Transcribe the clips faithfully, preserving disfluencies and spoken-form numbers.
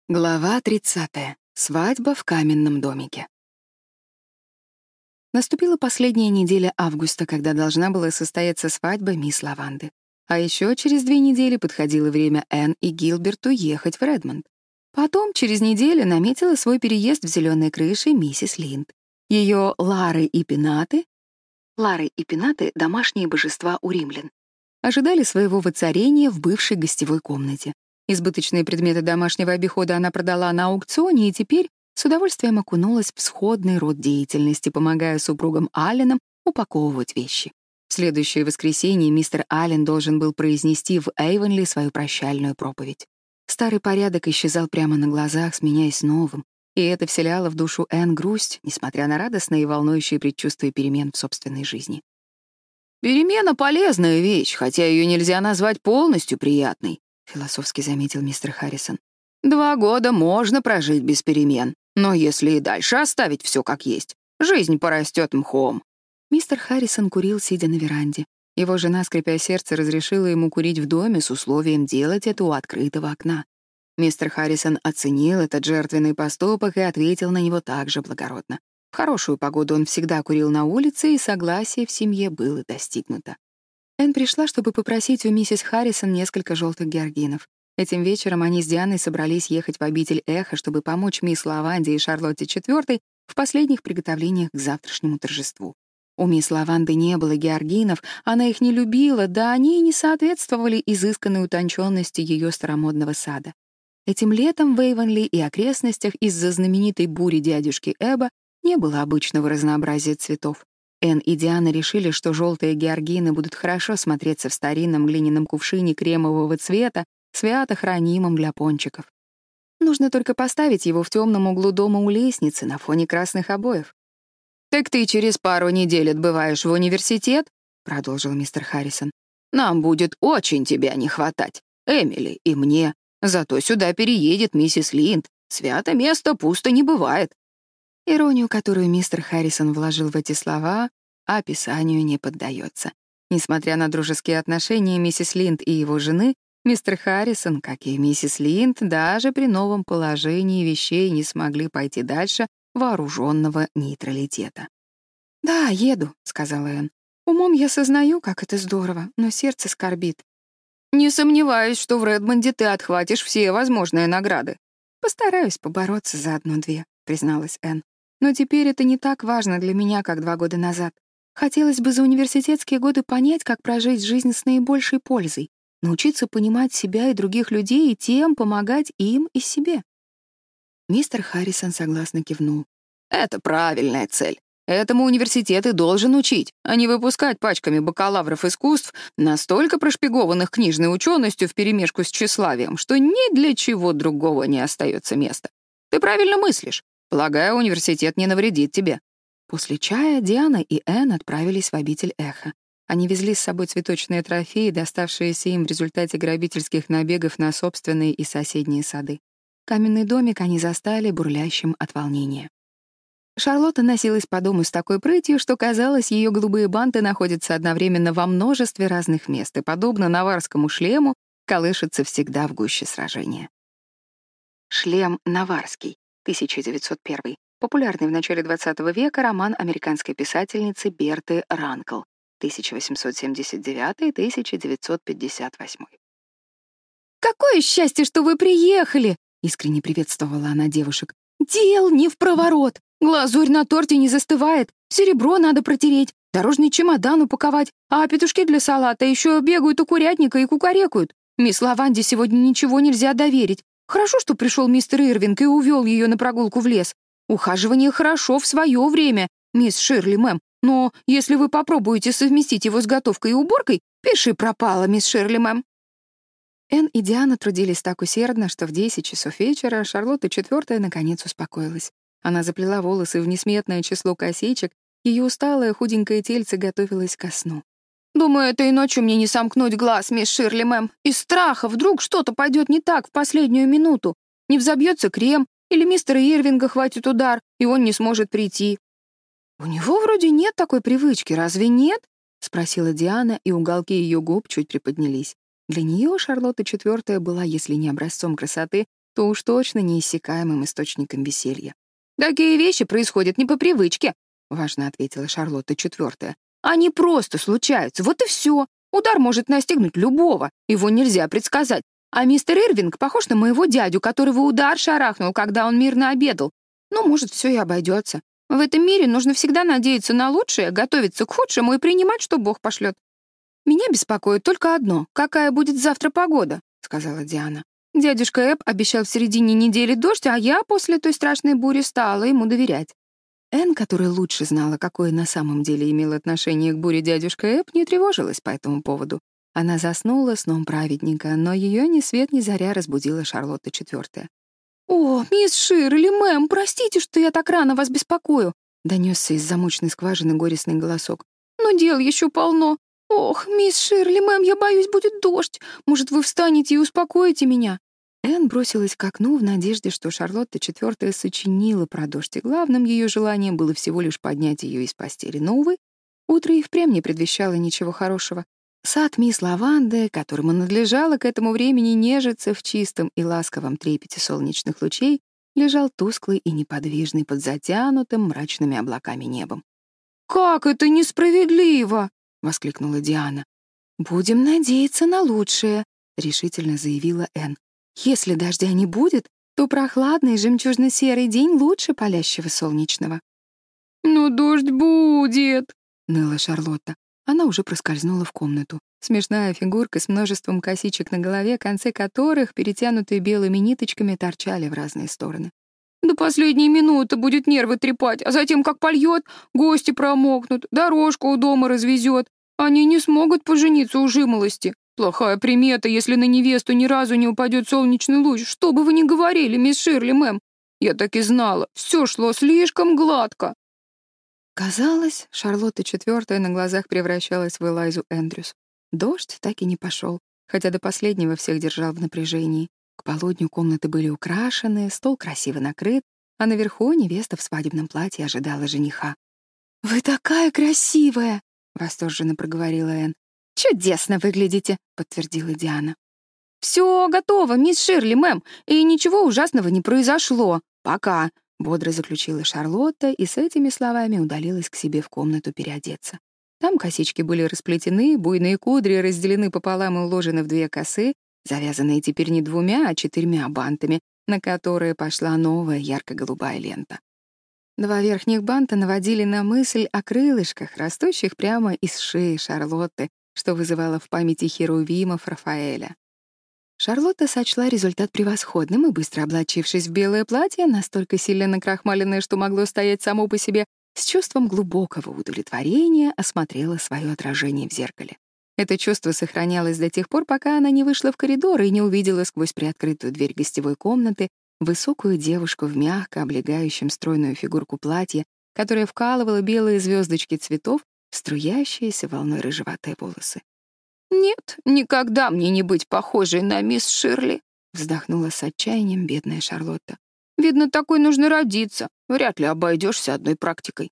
Глава тридцатая. Свадьба в каменном домике. Наступила последняя неделя августа, когда должна была состояться свадьба мисс Лаванды. А еще через две недели подходило время Энн и Гилберту ехать в Редмонд. Потом, через неделю, наметила свой переезд в зеленой крыше миссис Линд. Ее Лары и Пенаты, Лары и Пенаты — домашние божества у римлян, ожидали своего воцарения в бывшей гостевой комнате. Избыточные предметы домашнего обихода она продала на аукционе и теперь с удовольствием окунулась в сходный род деятельности, помогая супругам Алленам упаковывать вещи. В следующее воскресенье мистер Аллен должен был произнести в Эйвонли свою прощальную проповедь. Старый порядок исчезал прямо на глазах, сменяясь новым, и это вселяло в душу Энн грусть, несмотря на радостные и волнующие предчувствия перемен в собственной жизни. «Перемена — полезная вещь, хотя ее нельзя назвать полностью приятной», — философски заметил мистер Харрисон. «Два года можно прожить без перемен, но если и дальше оставить все как есть, жизнь порастет мхом». Мистер Харрисон курил, сидя на веранде. Его жена, скрипя сердце, разрешила ему курить в доме с условием делать это у открытого окна. Мистер Харрисон оценил этот жертвенный поступок и ответил на него также благородно. В хорошую погоду он всегда курил на улице, и согласие в семье было достигнуто. Энн пришла, чтобы попросить у миссис Харрисон несколько желтых георгинов. Этим вечером они с Дианой собрались ехать в обитель Эхо, чтобы помочь мисс Лаванде и Шарлотте четвёртой в последних приготовлениях к завтрашнему торжеству. У мисс Лаванды не было георгинов, она их не любила, да они и не соответствовали изысканной утонченности ее старомодного сада. Этим летом в Эйвонли и окрестностях из-за знаменитой бури дядюшки Эба не было обычного разнообразия цветов. Энн и Диана решили, что желтые георгины будут хорошо смотреться в старинном глиняном кувшине кремового цвета, свято хранимом для пончиков. Нужно только поставить его в темном углу дома у лестницы на фоне красных обоев. «Так ты через пару недель отбываешь в университет?» — продолжил мистер Харрисон. «Нам будет очень тебя не хватать, Эмили и мне. Зато сюда переедет миссис Линд. Свято место пусто не бывает». Иронию, которую мистер Харрисон вложил в эти слова, описанию не поддается. Несмотря на дружеские отношения миссис Линд и его жены, мистер Харрисон, как и миссис Линд, даже при новом положении вещей не смогли пойти дальше вооруженного нейтралитета. «Да, еду», — сказала Энн. «Умом я сознаю, как это здорово, но сердце скорбит». «Не сомневаюсь, что в Редмонде ты отхватишь все возможные награды». «Постараюсь побороться за одну-две», — призналась Энн. «Но теперь это не так важно для меня, как два года назад. Хотелось бы за университетские годы понять, как прожить жизнь с наибольшей пользой, научиться понимать себя и других людей и тем помогать им и себе». Мистер Харрисон согласно кивнул. «Это правильная цель. Этому университет и должен учить, а не выпускать пачками бакалавров искусств, настолько прошпигованных книжной ученостью вперемешку с тщеславием, что ни для чего другого не остается места. Ты правильно мыслишь. Полагаю, университет не навредит тебе». После чая Диана и Энн отправились в обитель Эхо. Они везли с собой цветочные трофеи, доставшиеся им в результате грабительских набегов на собственные и соседние сады. Каменный домик они застали бурлящим от волнения. Шарлотта носилась по дому с такой прытью, что, казалось, ее голубые банты находятся одновременно во множестве разных мест и, подобно наварскому шлему, колышется всегда в гуще сражения. «Шлем наварский», тысяча девятьсот первый. Популярный в начале двадцатого века роман американской писательницы Берты Ранкл, тысяча восемьсот семьдесят девятый — тысяча девятьсот пятьдесят восьмой. «Какое счастье, что вы приехали!» — искренне приветствовала она девушек. «Дел не впроворот. Глазурь на торте не застывает, серебро надо протереть, дорожный чемодан упаковать, а петушки для салата еще бегают у курятника и кукарекают. Мисс Лаванде сегодня ничего нельзя доверить. Хорошо, что пришел мистер Ирвинг и увел ее на прогулку в лес. Ухаживание хорошо в свое время, мисс Ширли, мэм, но если вы попробуете совместить его с готовкой и уборкой, пиши пропало, мисс Ширли, мэм». Энн и Диана трудились так усердно, что в десять часов вечера Шарлотта четвёртая наконец успокоилась. Она заплела волосы в несметное число косичек, ее усталое худенькое тельце готовилось ко сну. «Думаю, этой ночью мне не сомкнуть глаз, мисс Ширли, мэм. Из страха вдруг что-то пойдет не так в последнюю минуту. Не взобьется крем, или мистера Ирвинга хватит удар, и он не сможет прийти». «У него вроде нет такой привычки, разве нет?» — спросила Диана, и уголки ее губ чуть приподнялись. Для нее Шарлотта четвёртая была, если не образцом красоты, то уж точно неиссякаемым источником веселья. «Такие вещи происходят не по привычке», — важно ответила Шарлотта четвертая. «Они просто случаются, вот и все. Удар может настигнуть любого, его нельзя предсказать. А мистер Ирвинг похож на моего дядю, которого удар шарахнул, когда он мирно обедал. Ну, может, все и обойдется. В этом мире нужно всегда надеяться на лучшее, готовиться к худшему и принимать, что Бог пошлет. Меня беспокоит только одно — какая будет завтра погода», — сказала Диана. «Дядюшка Эб обещал в середине недели дождь, а я после той страшной бури стала ему доверять». Энн, которая лучше знала, какое на самом деле имел отношение к буре дядюшка Эб, не тревожилась по этому поводу. Она заснула сном праведника, но ее ни свет ни заря разбудила Шарлотта четвертая. «О, мисс Ширли, мэм, простите, что я так рано вас беспокою», — донесся из замочной скважины горестный голосок. «Но дел еще полно. Ох, мисс Ширли, мэм, я боюсь, будет дождь. Может, вы встанете и успокоите меня?» Энн бросилась к окну в надежде, что Шарлотта четвертая сочинила про дождь, и главным ее желанием было всего лишь поднять ее из постели. Но, увы, утро и впрямь не предвещало ничего хорошего. Сад мисс Лаванды, которому надлежало к этому времени нежиться в чистом и ласковом трепете солнечных лучей, лежал тусклый и неподвижный под затянутым мрачными облаками небом. «Как это несправедливо!» — воскликнула Диана. «Будем надеяться на лучшее», — решительно заявила Энн. «Если дождя не будет, то прохладный жемчужно-серый день лучше палящего солнечного». «Но дождь будет», — ныла Шарлотта. Она уже проскользнула в комнату. Смешная фигурка с множеством косичек на голове, концы которых, перетянутые белыми ниточками, торчали в разные стороны. «До последней минуты будет нервы трепать, а затем, как польет, гости промокнут, дорожку у дома развезет. Они не смогут пожениться у жимолости. Плохая примета, если на невесту ни разу не упадет солнечный луч. Что бы вы ни говорили, мисс Ширли, мэм. Я так и знала, все шло слишком гладко». Казалось, Шарлотта четвертая на глазах превращалась в Элайзу Эндрюс. Дождь так и не пошел, хотя до последнего всех держал в напряжении. К полудню комнаты были украшены, стол красиво накрыт, а наверху невеста в свадебном платье ожидала жениха. «Вы такая красивая!» — восторженно проговорила Энн. «Чудесно выглядите!» — подтвердила Диана. «Все готово, мисс Ширли, мэм, и ничего ужасного не произошло. Пока!» — бодро заключила Шарлотта и с этими словами удалилась к себе в комнату переодеться. Там косички были расплетены, буйные кудри разделены пополам и уложены в две косы, завязанные теперь не двумя, а четырьмя бантами, на которые пошла новая ярко-голубая лента. Два верхних банта наводили на мысль о крылышках, растущих прямо из шеи Шарлотты, что вызывало в памяти херувимов Рафаэля. Шарлотта сочла результат превосходным и, быстро облачившись в белое платье, настолько сильно накрахмаленное, что могло стоять само по себе, с чувством глубокого удовлетворения осмотрела свое отражение в зеркале. Это чувство сохранялось до тех пор, пока она не вышла в коридор и не увидела сквозь приоткрытую дверь гостевой комнаты высокую девушку в мягко облегающем стройную фигурку платье, которая вкалывала белые звездочки цветов в струящиеся волной рыжеватые волосы. «Нет, никогда мне не быть похожей на мисс Ширли», — вздохнула с отчаянием бедная Шарлотта. «Видно, такой нужно родиться. Вряд ли обойдешься одной практикой».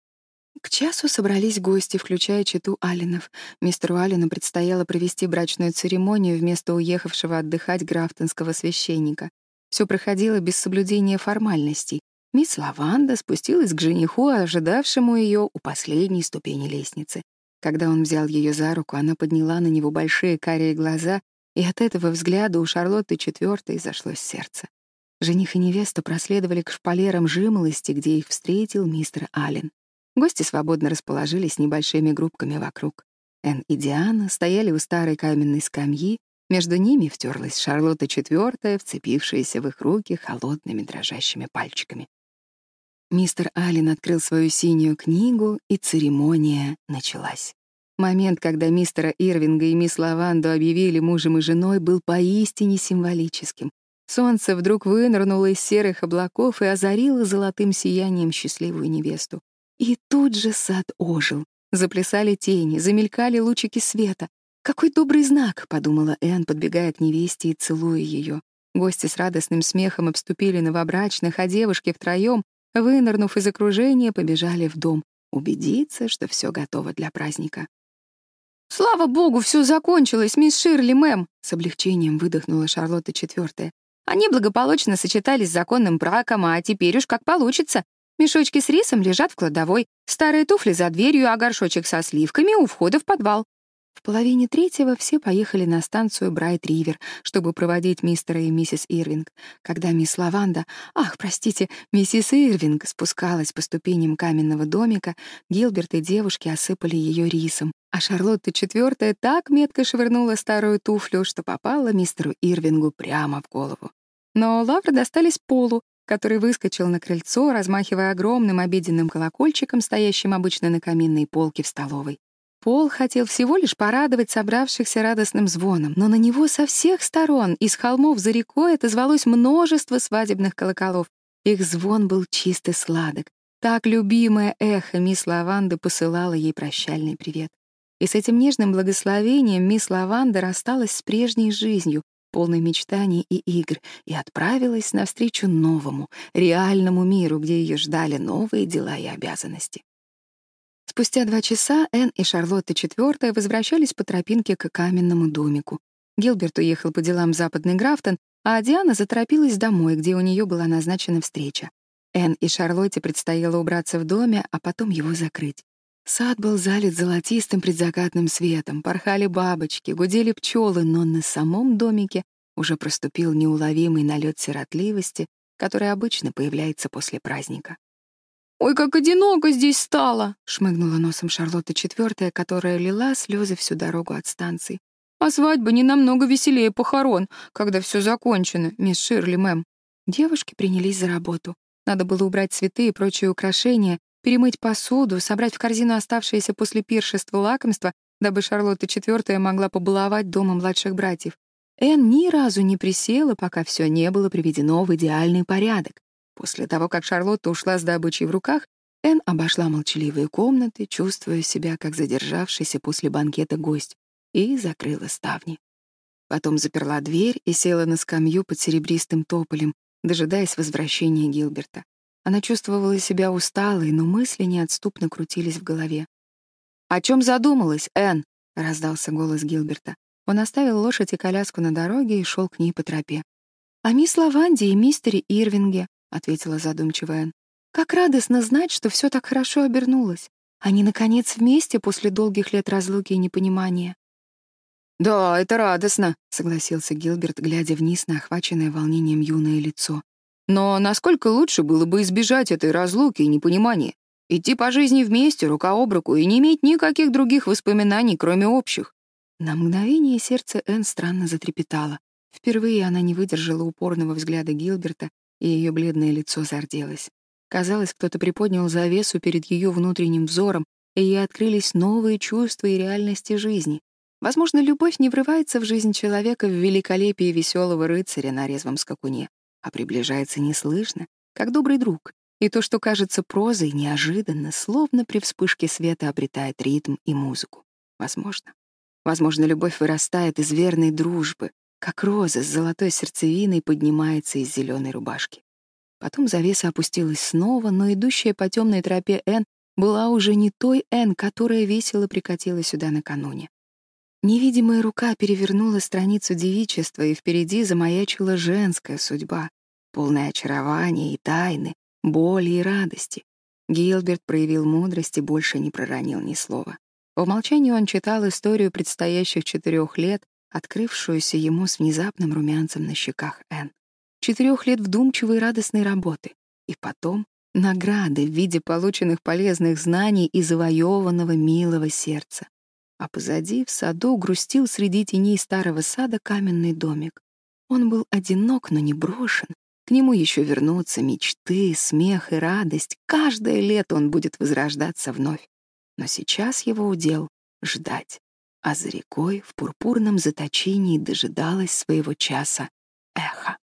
К часу собрались гости, включая чету Алленов. Мистеру Аллену предстояло провести брачную церемонию вместо уехавшего отдыхать графтонского священника. Все проходило без соблюдения формальностей. Мисс Лаванда спустилась к жениху, ожидавшему ее у последней ступени лестницы. Когда он взял ее за руку, она подняла на него большие карие глаза, и от этого взгляда у Шарлотты четвертой зашлось сердце. Жених и невеста проследовали к шпалерам жимолости, где их встретил мистер Аллен. Гости свободно расположились небольшими группками вокруг. Энн и Диана стояли у старой каменной скамьи, между ними втерлась Шарлотта четвертая, вцепившаяся в их руки холодными дрожащими пальчиками. Мистер Аллен открыл свою синюю книгу, и церемония началась. Момент, когда мистера Ирвинга и мисс Лаванду объявили мужем и женой, был поистине символическим. Солнце вдруг вынырнуло из серых облаков и озарило золотым сиянием счастливую невесту. И тут же сад ожил. Заплясали тени, замелькали лучики света. «Какой добрый знак!» — подумала Энн, подбегая к невесте и целуя ее. Гости с радостным смехом обступили новобрачных, а девушки втроем, вынырнув из окружения, побежали в дом, убедиться, что все готово для праздника. «Слава богу, все закончилось, мисс Ширли, мэм!» С облегчением выдохнула Шарлотта четвертая. Они благополучно сочетались с законным браком, а теперь уж как получится. Мешочки с рисом лежат в кладовой, старые туфли за дверью, а горшочек со сливками у входа в подвал. В половине третьего все поехали на станцию Брайт-Ривер, чтобы проводить мистера и миссис Ирвинг. Когда мисс Лаванда, ах, простите, миссис Ирвинг спускалась по ступеням каменного домика, Гилберт и девушки осыпали ее рисом, а Шарлотта четвертая так метко швырнула старую туфлю, что попала мистеру Ирвингу прямо в голову. Но лавры достались Полу, который выскочил на крыльцо, размахивая огромным обеденным колокольчиком, стоящим обычно на каминной полке в столовой. Пол хотел всего лишь порадовать собравшихся радостным звоном, но на него со всех сторон, из холмов за рекой, отозвалось множество свадебных колоколов. Их звон был чист и сладок. Так любимое эхо мисс Лаванды посылала ей прощальный привет. И с этим нежным благословением мисс Лаванда рассталась с прежней жизнью, полной мечтаний и игр, и отправилась навстречу новому, реальному миру, где ее ждали новые дела и обязанности. Спустя два часа Энн и Шарлотта четвертая возвращались по тропинке к каменному домику. Гилберт уехал по делам в Западный Графтон, а Диана заторопилась домой, где у нее была назначена встреча. Энн и Шарлотте предстояло убраться в доме, а потом его закрыть. Сад был залит золотистым предзакатным светом, порхали бабочки, гудели пчелы, но на самом домике уже проступил неуловимый налет сиротливости, который обычно появляется после праздника. «Ой, как одиноко здесь стало!» — шмыгнула носом Шарлотта четвертая, которая лила слезы всю дорогу от станции. «А свадьба не намного веселее похорон, когда все закончено, мисс Ширли, мэм». Девушки принялись за работу. Надо было убрать цветы и прочие украшения, перемыть посуду, собрать в корзину оставшиеся после пиршества лакомства, дабы Шарлотта четвертая могла побаловать дома младших братьев. Энн ни разу не присела, пока все не было приведено в идеальный порядок. После того, как Шарлотта ушла с добычей в руках, Энн обошла молчаливые комнаты, чувствуя себя как задержавшийся после банкета гость, и закрыла ставни. Потом заперла дверь и села на скамью под серебристым тополем, дожидаясь возвращения Гилберта. Она чувствовала себя усталой, но мысли неотступно крутились в голове. «О чем задумалась, Энн?» — раздался голос Гилберта. Он оставил лошадь и коляску на дороге и шел к ней по тропе. «О мисс Лаванде и мистере Ирвинге», — ответила задумчиво Энн. «Как радостно знать, что все так хорошо обернулось. Они, наконец, вместе после долгих лет разлуки и непонимания». «Да, это радостно», — согласился Гилберт, глядя вниз на охваченное волнением юное лицо. «Но насколько лучше было бы избежать этой разлуки и непонимания? Идти по жизни вместе, рука об руку, и не иметь никаких других воспоминаний, кроме общих». На мгновение сердце Энн странно затрепетало. Впервые она не выдержала упорного взгляда Гилберта, и ее бледное лицо зарделось. Казалось, кто-то приподнял завесу перед ее внутренним взором, и ей открылись новые чувства и реальности жизни. Возможно, любовь не врывается в жизнь человека в великолепии веселого рыцаря на резвом скакуне, а приближается неслышно, как добрый друг, и то, что кажется прозой, неожиданно, словно при вспышке света обретает ритм и музыку. Возможно. Возможно, любовь вырастает из верной дружбы, как роза с золотой сердцевиной поднимается из зеленой рубашки. Потом завеса опустилась снова, но идущая по темной тропе Энн была уже не той Энн, которая весело прикатила сюда накануне. Невидимая рука перевернула страницу девичества, и впереди замаячила женская судьба, полная очарования и тайны, боли и радости. Гилберт проявил мудрость и больше не проронил ни слова. В молчании он читал историю предстоящих четырех лет, открывшуюся ему с внезапным румянцем на щеках Энн. Четырех лет вдумчивой и радостной работы. И потом награды в виде полученных полезных знаний и завоеванного милого сердца. А позади, в саду, грустил среди теней старого сада каменный домик. Он был одинок, но не брошен. К нему еще вернутся мечты, смех и радость. Каждое лето он будет возрождаться вновь. Но сейчас его удел — ждать. А за рекой в пурпурном заточении дожидалась своего часа эхо.